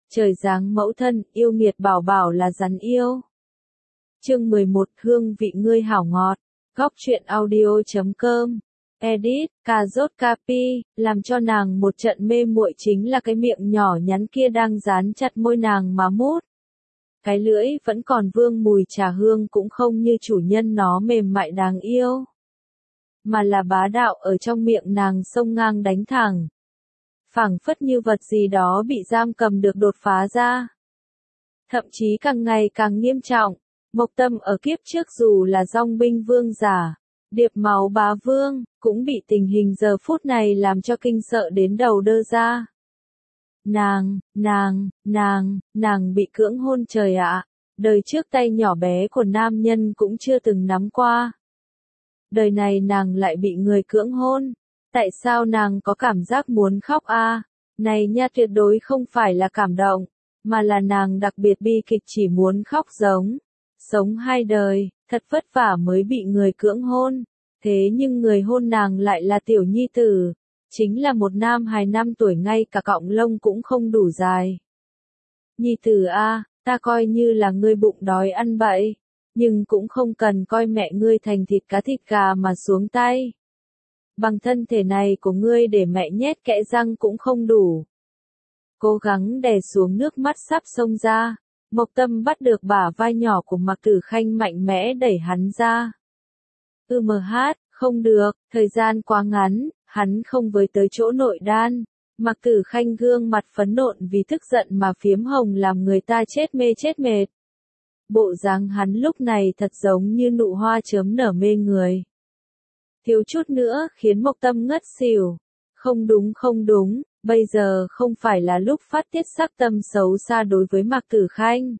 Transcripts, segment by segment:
Trời giáng mẫu thân, yêu nghiệt bảo bảo là rắn yêu. Chương 11, hương vị ngươi hảo ngọt. Góc truyện audio.com. Edit, cà rốt Capi, làm cho nàng một trận mê muội chính là cái miệng nhỏ nhắn kia đang dán chặt môi nàng mà mút. Cái lưỡi vẫn còn vương mùi trà hương cũng không như chủ nhân nó mềm mại đáng yêu. Mà là bá đạo ở trong miệng nàng xông ngang đánh thẳng. Phảng phất như vật gì đó bị giam cầm được đột phá ra. Thậm chí càng ngày càng nghiêm trọng, Mộc Tâm ở kiếp trước dù là dòng binh vương giả, điệp máu bá vương, cũng bị tình hình giờ phút này làm cho kinh sợ đến đầu đơ ra. Nàng bị cưỡng hôn trời ạ, đời trước tay nhỏ bé của nam nhân cũng chưa từng nắm qua. Đời này nàng lại bị người cưỡng hôn. Tại sao nàng có cảm giác muốn khóc a? Này nha, tuyệt đối không phải là cảm động, mà là nàng đặc biệt bi kịch chỉ muốn khóc giống. Sống hai đời, thật vất vả mới bị người cưỡng hôn. Thế nhưng người hôn nàng lại là tiểu nhi tử. Chính là một nam hài 5 tuổi ngay cả cọng lông cũng không đủ dài. Nhi tử a, ta coi như là ngươi bụng đói ăn bậy. Nhưng cũng không cần coi mẹ ngươi thành thịt cá thịt gà mà xuống tay. Bằng thân thể này của ngươi để mẹ nhét kẽ răng cũng không đủ. Cố gắng đè xuống nước mắt sắp xông ra, Mộc Tâm bắt được bả vai nhỏ của Mạc Tử Khanh mạnh mẽ đẩy hắn ra. Không được, thời gian quá ngắn, hắn không với tới chỗ nội đan. Mạc Tử Khanh gương mặt phẫn nộ vì tức giận mà phiếm hồng làm người ta chết mê chết mệt. Bộ dáng hắn lúc này thật giống như nụ hoa chớm nở mê người. Thiếu chút nữa khiến Mộc Tâm ngất xỉu. Không đúng, bây giờ không phải là lúc phát tiết sắc tâm xấu xa đối với Mạc Tử Khanh.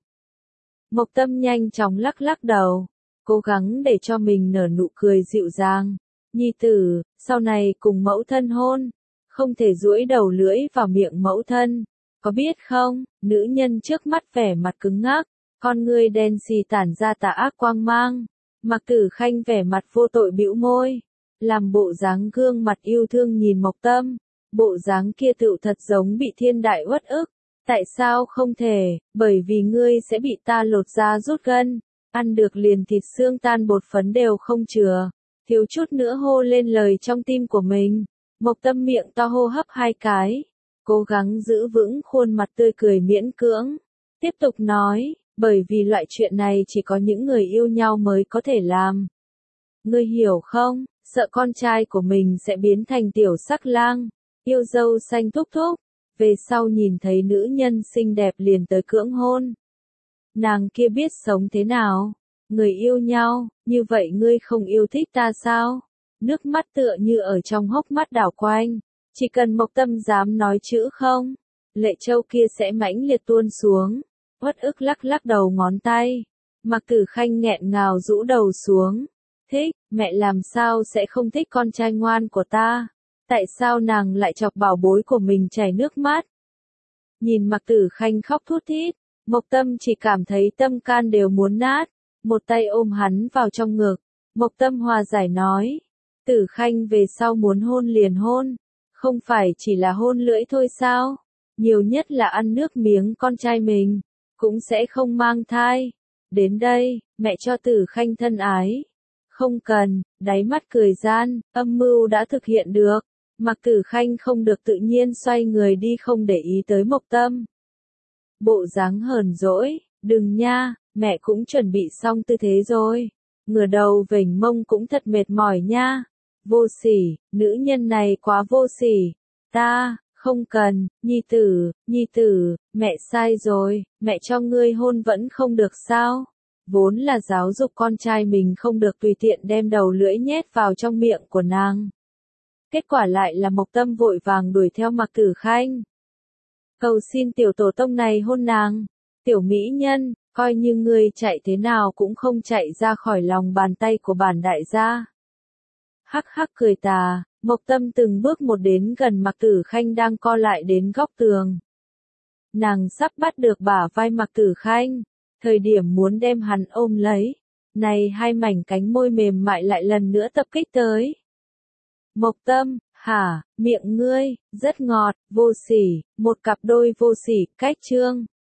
Mộc Tâm nhanh chóng lắc lắc đầu, cố gắng để cho mình nở nụ cười dịu dàng. Nhi tử, sau này cùng mẫu thân hôn, không thể duỗi đầu lưỡi vào miệng mẫu thân. Có biết không, nữ nhân trước mắt vẻ mặt cứng ngắc, con ngươi đen xì tản ra tà ác quang mang. Mạc Tử Khanh vẻ mặt vô tội bĩu môi, làm bộ dáng gương mặt yêu thương nhìn Mộc Tâm, bộ dáng kia tựu thật giống bị thiên đại uất ức. Tại sao không thể? Bởi vì ngươi sẽ bị ta lột da rút gân, ăn được liền thịt xương tan bột phấn đều không chừa. Thiếu chút nữa hô lên lời trong tim của mình. Mộc Tâm miệng to hô hấp 2 cái, cố gắng giữ vững khuôn mặt tươi cười miễn cưỡng, tiếp tục nói, bởi vì loại chuyện này chỉ có những người yêu nhau mới có thể làm. Ngươi hiểu không? Sợ con trai của mình sẽ biến thành tiểu sắc lang, yêu dâu xanh thúc thúc, về sau nhìn thấy nữ nhân xinh đẹp liền tới cưỡng hôn. Nàng kia biết sống thế nào? Người yêu nhau, như vậy ngươi không yêu thích ta sao? Nước mắt tựa như ở trong hốc mắt đảo quanh, chỉ cần Mộc Tâm dám nói chữ không, lệ châu kia sẽ mãnh liệt tuôn xuống. Uất ức lắc lắc đầu ngón tay, Mạc Tử Khanh nghẹn ngào rũ đầu xuống. Thích, mẹ làm sao sẽ không thích con trai ngoan của ta? Tại sao nàng lại chọc bảo bối của mình chảy nước mắt? Nhìn Mạc Tử Khanh khóc thút thít, Mộc Tâm chỉ cảm thấy tâm can đều muốn nát, một tay ôm hắn vào trong ngực. Mộc Tâm hòa giải nói, Tử Khanh về sau muốn hôn liền hôn, không phải chỉ là hôn lưỡi thôi sao? Nhiều nhất là ăn nước miếng con trai mình, cũng sẽ không mang thai. Đến đây, mẹ cho Tử Khanh thân ái. Không cần, đáy mắt cười gian, âm mưu đã thực hiện được. Mạc Tử Khanh không được tự nhiên xoay người đi không để ý tới Mộc Tâm. Bộ dáng hờn dỗi, đừng nha, mẹ cũng chuẩn bị xong tư thế rồi. Ngửa đầu vểnh mông cũng thật mệt mỏi nha. Vô sỉ, nữ nhân này quá vô sỉ. Ta, không cần, nhi tử, mẹ sai rồi, mẹ cho ngươi hôn vẫn không được sao? Vốn là giáo dục con trai mình không được tùy tiện đem đầu lưỡi nhét vào trong miệng của nàng. Kết quả lại là Mộc Tâm vội vàng đuổi theo Mạc Tử Khanh. Cầu xin tiểu tổ tông này hôn nàng. Tiểu mỹ nhân, coi như ngươi chạy thế nào cũng không chạy ra khỏi lòng bàn tay của bản đại gia. Hắc hắc cười tà, Mộc Tâm từng bước một đến gần Mạc Tử Khanh đang co lại đến góc tường. Nàng sắp bắt được bả vai Mạc Tử Khanh. Thời điểm muốn đem hắn ôm lấy, này hai mảnh cánh môi mềm mại lại lần nữa tập kích tới. Mộc Tâm, Hả, miệng ngươi, rất ngọt, vô sỉ, một cặp đôi vô sỉ, cách chương.